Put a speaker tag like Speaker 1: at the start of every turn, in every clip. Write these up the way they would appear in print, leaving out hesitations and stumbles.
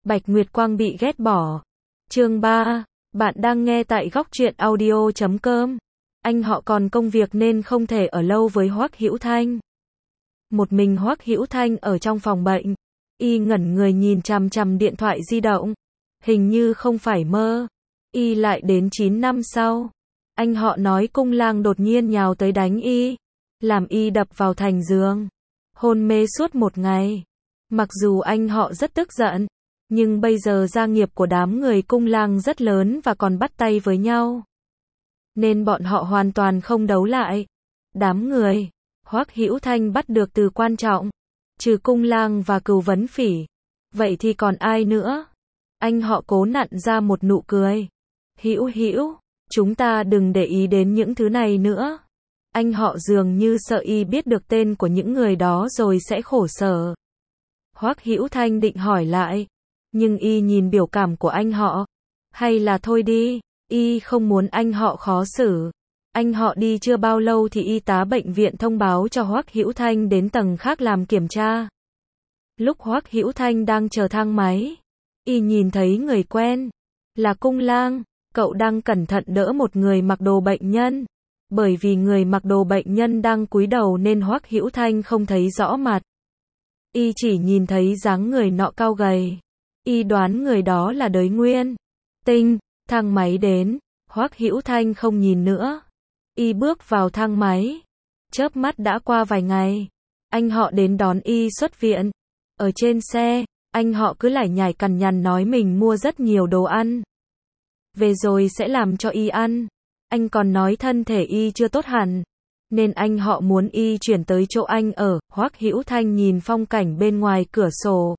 Speaker 1: Bạch Nguyệt Quang bị ghét bỏ. Chương 3. Bạn đang nghe tại góc truyện audio.com. Anh họ còn công việc nên không thể ở lâu với Hoắc Hữu Thanh. Một mình Hoắc Hữu Thanh ở trong phòng bệnh. Y ngẩn người nhìn chằm chằm điện thoại di động. Hình như không phải mơ. Y lại đến 9 năm sau. Anh họ nói cung lang đột nhiên nhào tới đánh Y. Làm Y đập vào thành giường. Hôn mê suốt một ngày. Mặc dù anh họ rất tức giận. Nhưng bây giờ gia nghiệp của đám người cung lang rất lớn và còn bắt tay với nhau. Nên bọn họ hoàn toàn không đấu lại. Đám người Hoắc Hữu Thanh bắt được từ quan trọng. Trừ cung lang và Cửu Vấn Phỉ. Vậy thì còn ai nữa? Anh họ cố nặn ra một nụ cười. Hữu, chúng ta đừng để ý đến những thứ này nữa. Anh họ dường như sợ Y biết được tên của những người đó rồi sẽ khổ sở. Hoắc Hữu Thanh định hỏi lại. Nhưng Y nhìn biểu cảm của anh họ. Hay là thôi đi, Y không muốn anh họ khó xử. Anh họ đi chưa bao lâu thì y tá bệnh viện thông báo cho Hoắc Hữu Thanh đến tầng khác làm kiểm tra. Lúc Hoắc Hữu Thanh đang chờ thang máy, Y nhìn thấy người quen. Là cung lang, cậu đang cẩn thận đỡ một người mặc đồ bệnh nhân. Bởi vì người mặc đồ bệnh nhân đang cúi đầu nên Hoắc Hữu Thanh không thấy rõ mặt. Y chỉ nhìn thấy dáng người nọ cao gầy. Y đoán người đó là Đới Nguyên. Tinh, thang máy đến, Hoắc Hữu Thanh không nhìn nữa. Y bước vào thang máy. Chớp mắt đã qua vài ngày. Anh họ đến đón Y xuất viện. Ở trên xe, anh họ cứ lải nhải cằn nhằn nói mình mua rất nhiều đồ ăn. Về rồi sẽ làm cho Y ăn. Anh còn nói thân thể Y chưa tốt hẳn. Nên anh họ muốn Y chuyển tới chỗ anh ở. Hoắc Hữu Thanh nhìn phong cảnh bên ngoài cửa sổ.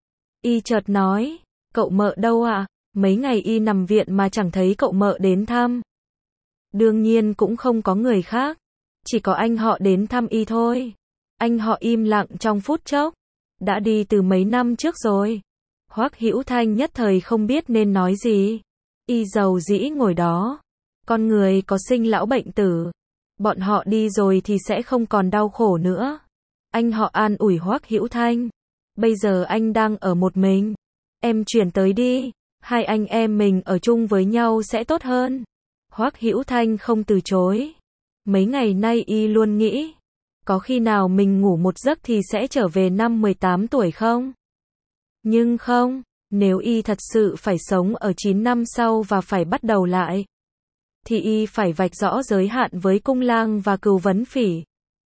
Speaker 1: Y chợt nói, cậu mợ đâu ạ? Mấy ngày Y nằm viện mà chẳng thấy cậu mợ đến thăm. Đương nhiên cũng không có người khác. Chỉ có anh họ đến thăm Y thôi. Anh họ im lặng trong phút chốc. Đã đi từ mấy năm trước rồi. Hoắc Hữu Thanh nhất thời không biết nên nói gì. Y dầu dĩ ngồi đó. Con người có sinh lão bệnh tử. Bọn họ đi rồi thì sẽ không còn đau khổ nữa. Anh họ an ủi Hoắc Hữu Thanh. Bây giờ anh đang ở một mình. Em chuyển tới đi. Hai anh em mình ở chung với nhau sẽ tốt hơn. Hoắc Hữu Thanh không từ chối. Mấy ngày nay Y luôn nghĩ. Có khi nào mình ngủ một giấc thì sẽ trở về năm 18 tuổi không? Nhưng không. Nếu Y thật sự phải sống ở 9 năm sau và phải bắt đầu lại. Thì Y phải vạch rõ giới hạn với cung lang và Cửu Vấn Phỉ.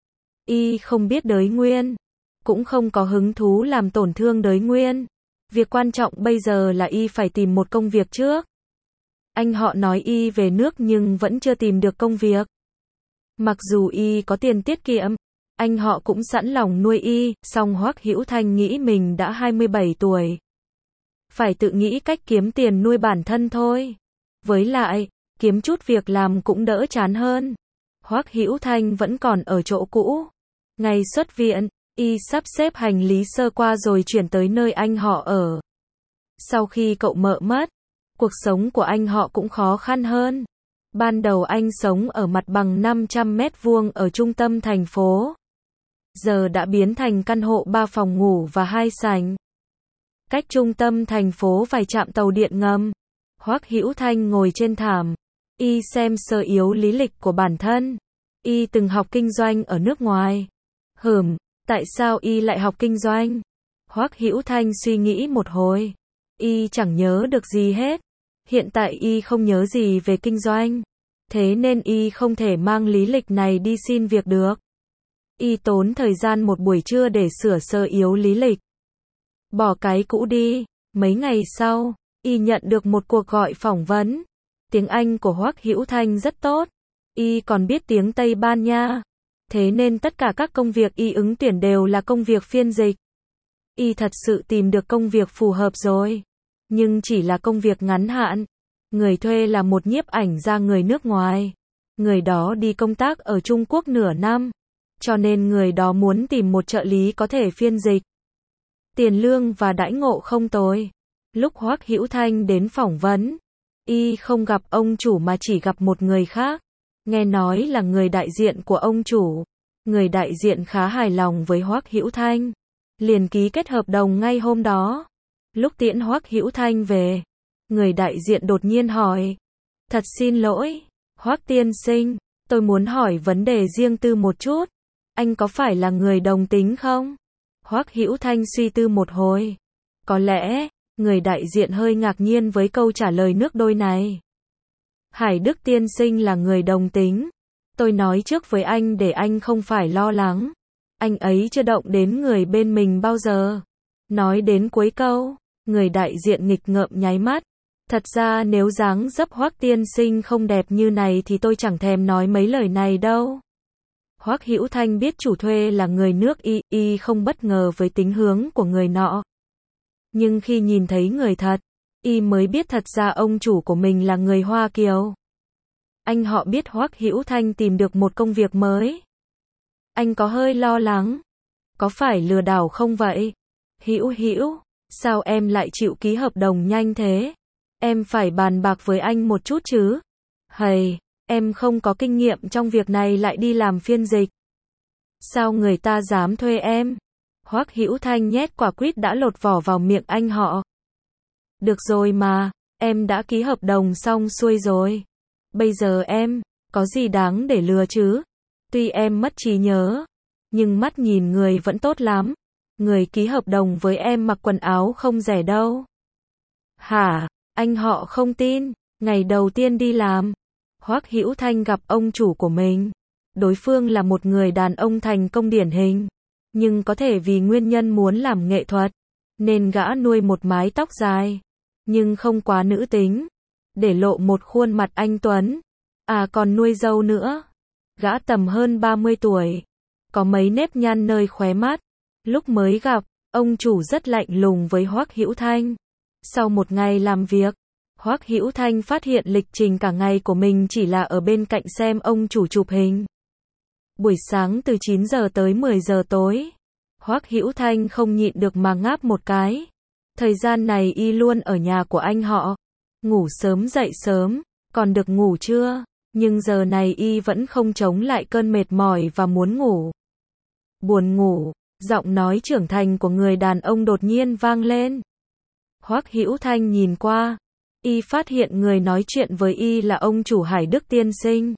Speaker 1: Y không biết Đới Nguyên. Cũng không có hứng thú làm tổn thương Đới Nguyên. Việc quan trọng bây giờ là Y phải tìm một công việc trước. Anh họ nói Y về nước nhưng vẫn chưa tìm được công việc. Mặc dù Y có tiền tiết kiệm, anh họ cũng sẵn lòng nuôi Y, song Hoắc Hữu Thanh nghĩ mình đã 27 tuổi. Phải tự nghĩ cách kiếm tiền nuôi bản thân thôi. Với lại, kiếm chút việc làm cũng đỡ chán hơn. Hoắc Hữu Thanh vẫn còn ở chỗ cũ. Ngày xuất viện, Y sắp xếp hành lý sơ qua rồi chuyển tới nơi anh họ ở. Sau khi cậu mợ mất, cuộc sống của anh họ cũng khó khăn hơn. Ban đầu anh sống ở mặt bằng 500 mét vuông ở trung tâm thành phố. Giờ đã biến thành căn hộ 3 phòng ngủ và 2 sảnh. Cách trung tâm thành phố vài trạm tàu điện ngầm. Hoắc Hữu Thanh ngồi trên thảm. Y xem sơ yếu lý lịch của bản thân. Y từng học kinh doanh ở nước ngoài. Tại sao Y lại học kinh doanh? Hoắc Hữu Thanh suy nghĩ một hồi. Y chẳng nhớ được gì hết. Hiện tại Y không nhớ gì về kinh doanh. Thế nên Y không thể mang lý lịch này đi xin việc được. Y tốn thời gian một buổi trưa để sửa sơ yếu lý lịch. Bỏ cái cũ đi. Mấy ngày sau, Y nhận được một cuộc gọi phỏng vấn. Tiếng Anh của Hoắc Hữu Thanh rất tốt. Y còn biết tiếng Tây Ban Nha. Thế nên tất cả các công việc Y ứng tuyển đều là công việc phiên dịch. Y thật sự tìm được công việc phù hợp rồi. Nhưng chỉ là công việc ngắn hạn. Người thuê là một nhiếp ảnh gia người nước ngoài. Người đó đi công tác ở Trung Quốc nửa năm. Cho nên người đó muốn tìm một trợ lý có thể phiên dịch. Tiền lương và đãi ngộ không tồi. Lúc Hoắc Hữu Thanh đến phỏng vấn, Y không gặp ông chủ mà chỉ gặp một người khác. Nghe nói là người đại diện của ông chủ. Người đại diện khá hài lòng với Hoắc Hữu Thanh. Liền ký kết hợp đồng ngay hôm đó. Lúc tiễn Hoắc Hữu Thanh về, người đại diện đột nhiên hỏi. Thật xin lỗi, Hoắc tiên sinh, tôi muốn hỏi vấn đề riêng tư một chút. Anh có phải là người đồng tính không? Hoắc Hữu Thanh suy tư một hồi. Có lẽ, người đại diện hơi ngạc nhiên với câu trả lời nước đôi này. Hải Đức tiên sinh là người đồng tính. Tôi nói trước với anh để anh không phải lo lắng. Anh ấy chưa động đến người bên mình bao giờ. Nói đến cuối câu, người đại diện nghịch ngợm nháy mắt. Thật ra nếu dáng dấp Hoắc tiên sinh không đẹp như này thì tôi chẳng thèm nói mấy lời này đâu. Hoắc Hữu Thanh biết chủ thuê là người nước Y không bất ngờ với tính hướng của người nọ. Nhưng khi nhìn thấy người thật, Y mới biết thật ra ông chủ của mình là người Hoa Kiều. Anh họ biết Hoắc Hữu Thanh tìm được một công việc mới. Anh có hơi lo lắng. Có phải lừa đảo không vậy? Hữu, sao em lại chịu ký hợp đồng nhanh thế? Em phải bàn bạc với anh một chút chứ. Hầy, em không có kinh nghiệm trong việc này lại đi làm phiên dịch. Sao người ta dám thuê em? Hoắc Hữu Thanh nhét quả quýt đã lột vỏ vào miệng anh họ. Được rồi mà, em đã ký hợp đồng xong xuôi rồi. Bây giờ em, có gì đáng để lừa chứ? Tuy em mất trí nhớ, nhưng mắt nhìn người vẫn tốt lắm. Người ký hợp đồng với em mặc quần áo không rẻ đâu. Hả? Anh họ không tin. Ngày đầu tiên đi làm, Hoắc Hữu Thanh gặp ông chủ của mình. Đối phương là một người đàn ông thành công điển hình. Nhưng có thể vì nguyên nhân muốn làm nghệ thuật, nên gã nuôi một mái tóc dài. Nhưng không quá nữ tính. Để lộ một khuôn mặt anh tuấn. À còn nuôi râu nữa. Gã tầm hơn 30 tuổi. Có mấy nếp nhăn nơi khóe mắt. Lúc mới gặp, ông chủ rất lạnh lùng với Hoắc Hữu Thanh. Sau một ngày làm việc, Hoắc Hữu Thanh phát hiện lịch trình cả ngày của mình chỉ là ở bên cạnh xem ông chủ chụp hình. Buổi sáng từ 9 giờ tới 10 giờ tối, Hoắc Hữu Thanh không nhịn được mà ngáp một cái. Thời gian này Y luôn ở nhà của anh họ. Ngủ sớm dậy sớm, còn được ngủ chưa? Nhưng giờ này Y vẫn không chống lại cơn mệt mỏi và muốn ngủ. Buồn ngủ, giọng nói trưởng thành của người đàn ông đột nhiên vang lên. Hoắc Hữu Thanh nhìn qua, Y phát hiện người nói chuyện với Y là ông chủ Hải Đức tiên sinh.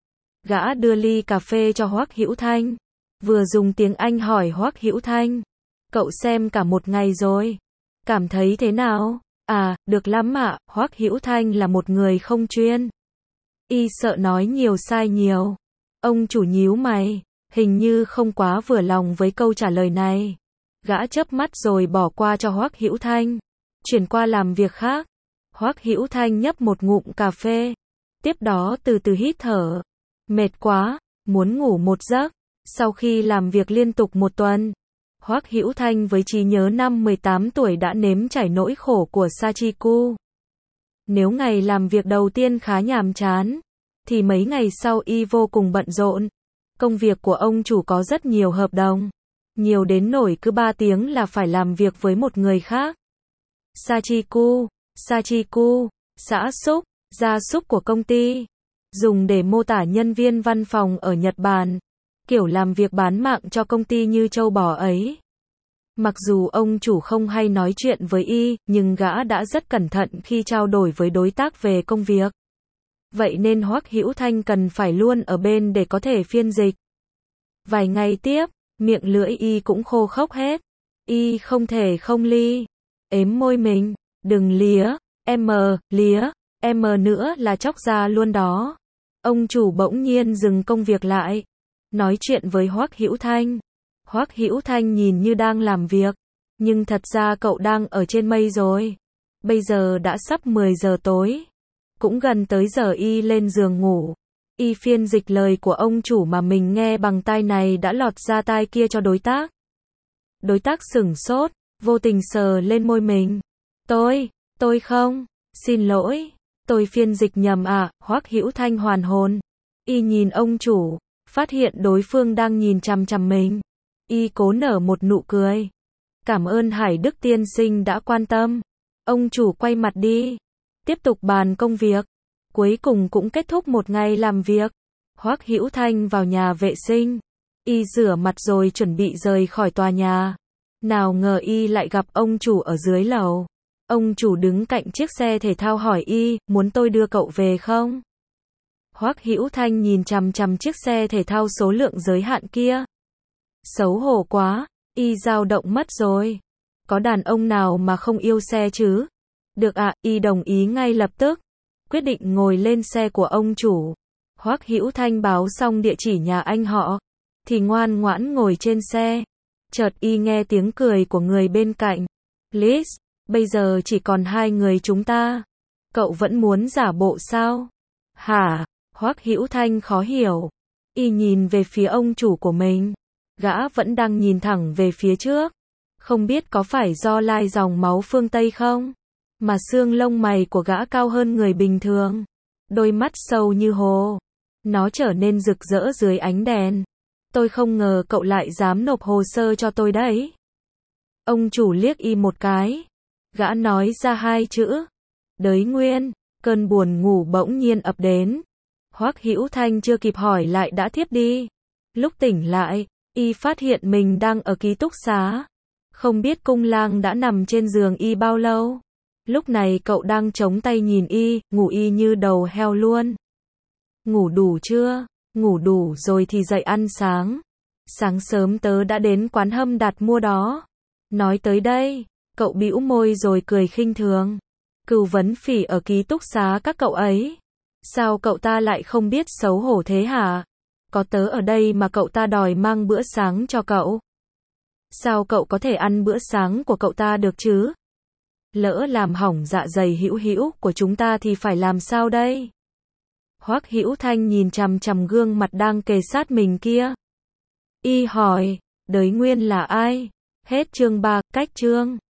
Speaker 1: Gã đưa ly cà phê cho Hoắc Hữu Thanh, vừa dùng tiếng Anh hỏi Hoắc Hữu Thanh, cậu xem cả một ngày rồi, cảm thấy thế nào? À, được lắm ạ. Hoắc Hữu Thanh là một người không chuyên. Y sợ nói nhiều sai nhiều. Ông chủ nhíu mày, hình như không quá vừa lòng với câu trả lời này. Gã chớp mắt rồi bỏ qua cho Hoắc Hữu Thanh, chuyển qua làm việc khác. Hoắc Hữu Thanh nhấp một ngụm cà phê, tiếp đó từ từ hít thở. Mệt quá, muốn ngủ một giấc. Sau khi làm việc liên tục một tuần, Hoắc Hữu Thanh với trí nhớ năm 18 tuổi đã nếm trải nỗi khổ của Sachiku. Nếu ngày làm việc đầu tiên khá nhàm chán, thì mấy ngày sau Y vô cùng bận rộn. Công việc của ông chủ có rất nhiều hợp đồng, nhiều đến nỗi cứ 3 tiếng là phải làm việc với một người khác. Sachiku, xã súc, gia súc của công ty, dùng để mô tả nhân viên văn phòng ở Nhật Bản, kiểu làm việc bán mạng cho công ty như trâu bò ấy. Mặc dù ông chủ không hay nói chuyện với Y, nhưng gã đã rất cẩn thận khi trao đổi với đối tác về công việc. Vậy nên Hoắc Hữu Thanh cần phải luôn ở bên để có thể phiên dịch. Vài ngày tiếp, miệng lưỡi Y cũng khô khốc hết. Y không thể không ếm môi mình, đừng lía nữa là chóc ra luôn đó. Ông chủ bỗng nhiên dừng công việc lại, nói chuyện với Hoắc Hữu Thanh. Hoắc Hữu Thanh nhìn như đang làm việc, nhưng thật ra cậu đang ở trên mây rồi. Bây giờ đã sắp 10 giờ tối, cũng gần tới giờ Y lên giường ngủ. Y phiên dịch lời của ông chủ mà mình nghe bằng tai này đã lọt ra tai kia cho đối tác. Đối tác sửng sốt, vô tình sờ lên môi mình. Tôi không, xin lỗi, tôi phiên dịch nhầm à. Hoắc Hữu Thanh hoàn hồn. Y nhìn ông chủ, phát hiện đối phương đang nhìn chằm chằm mình. Y cố nở một nụ cười. Cảm ơn Hải Đức tiên sinh đã quan tâm. Ông chủ quay mặt đi, tiếp tục bàn công việc. Cuối cùng cũng kết thúc một ngày làm việc. Hoắc Hữu Thanh vào nhà vệ sinh. Y rửa mặt rồi chuẩn bị rời khỏi tòa nhà. Nào ngờ y lại gặp ông chủ ở dưới lầu. Ông chủ đứng cạnh chiếc xe thể thao hỏi y, muốn tôi đưa cậu về không? Hoắc Hữu Thanh nhìn chằm chằm chiếc xe thể thao số lượng giới hạn kia. Xấu hổ quá, y dao động mất rồi. Có đàn ông nào mà không yêu xe chứ? Được ạ, y đồng ý ngay lập tức. Quyết định ngồi lên xe của ông chủ. Hoắc Hữu Thanh báo xong địa chỉ nhà anh họ, thì ngoan ngoãn ngồi trên xe. Chợt y nghe tiếng cười của người bên cạnh. Liz, bây giờ chỉ còn hai người chúng ta. Cậu vẫn muốn giả bộ sao? Hả? Hoắc Hữu Thanh khó hiểu. Y nhìn về phía ông chủ của mình. Gã vẫn đang nhìn thẳng về phía trước. Không biết có phải do lai dòng máu phương Tây không? Mà xương lông mày của gã cao hơn người bình thường. Đôi mắt sâu như hồ. Nó trở nên rực rỡ dưới ánh đèn. Tôi không ngờ cậu lại dám nộp hồ sơ cho tôi đấy. Ông chủ liếc y một cái. Gã nói ra hai chữ. Đới Nguyên. Cơn buồn ngủ bỗng nhiên ập đến. Hoắc Hữu Thanh chưa kịp hỏi lại đã thiếp đi. Lúc tỉnh lại, y phát hiện mình đang ở ký túc xá. Không biết cung lang đã nằm trên giường y bao lâu. Lúc này cậu đang chống tay nhìn y, ngủ y như đầu heo luôn. Ngủ đủ chưa? Ngủ đủ rồi thì dậy ăn sáng. Sáng sớm tớ đã đến quán Hâm đặt mua đó. Nói tới đây, cậu bĩu môi rồi cười khinh thường. Cừu vấn phỉ ở ký túc xá các cậu ấy. Sao cậu ta lại không biết xấu hổ thế hả? Có tớ ở đây mà cậu ta đòi mang bữa sáng cho cậu. Sao cậu có thể ăn bữa sáng của cậu ta được chứ? Lỡ làm hỏng dạ dày Hữu Hữu của chúng ta thì phải làm sao đây? Hoắc Hữu Thanh nhìn chằm chằm gương mặt đang kề sát mình kia. Y hỏi, Đới Nguyên là ai? Hết chương 3, cách chương.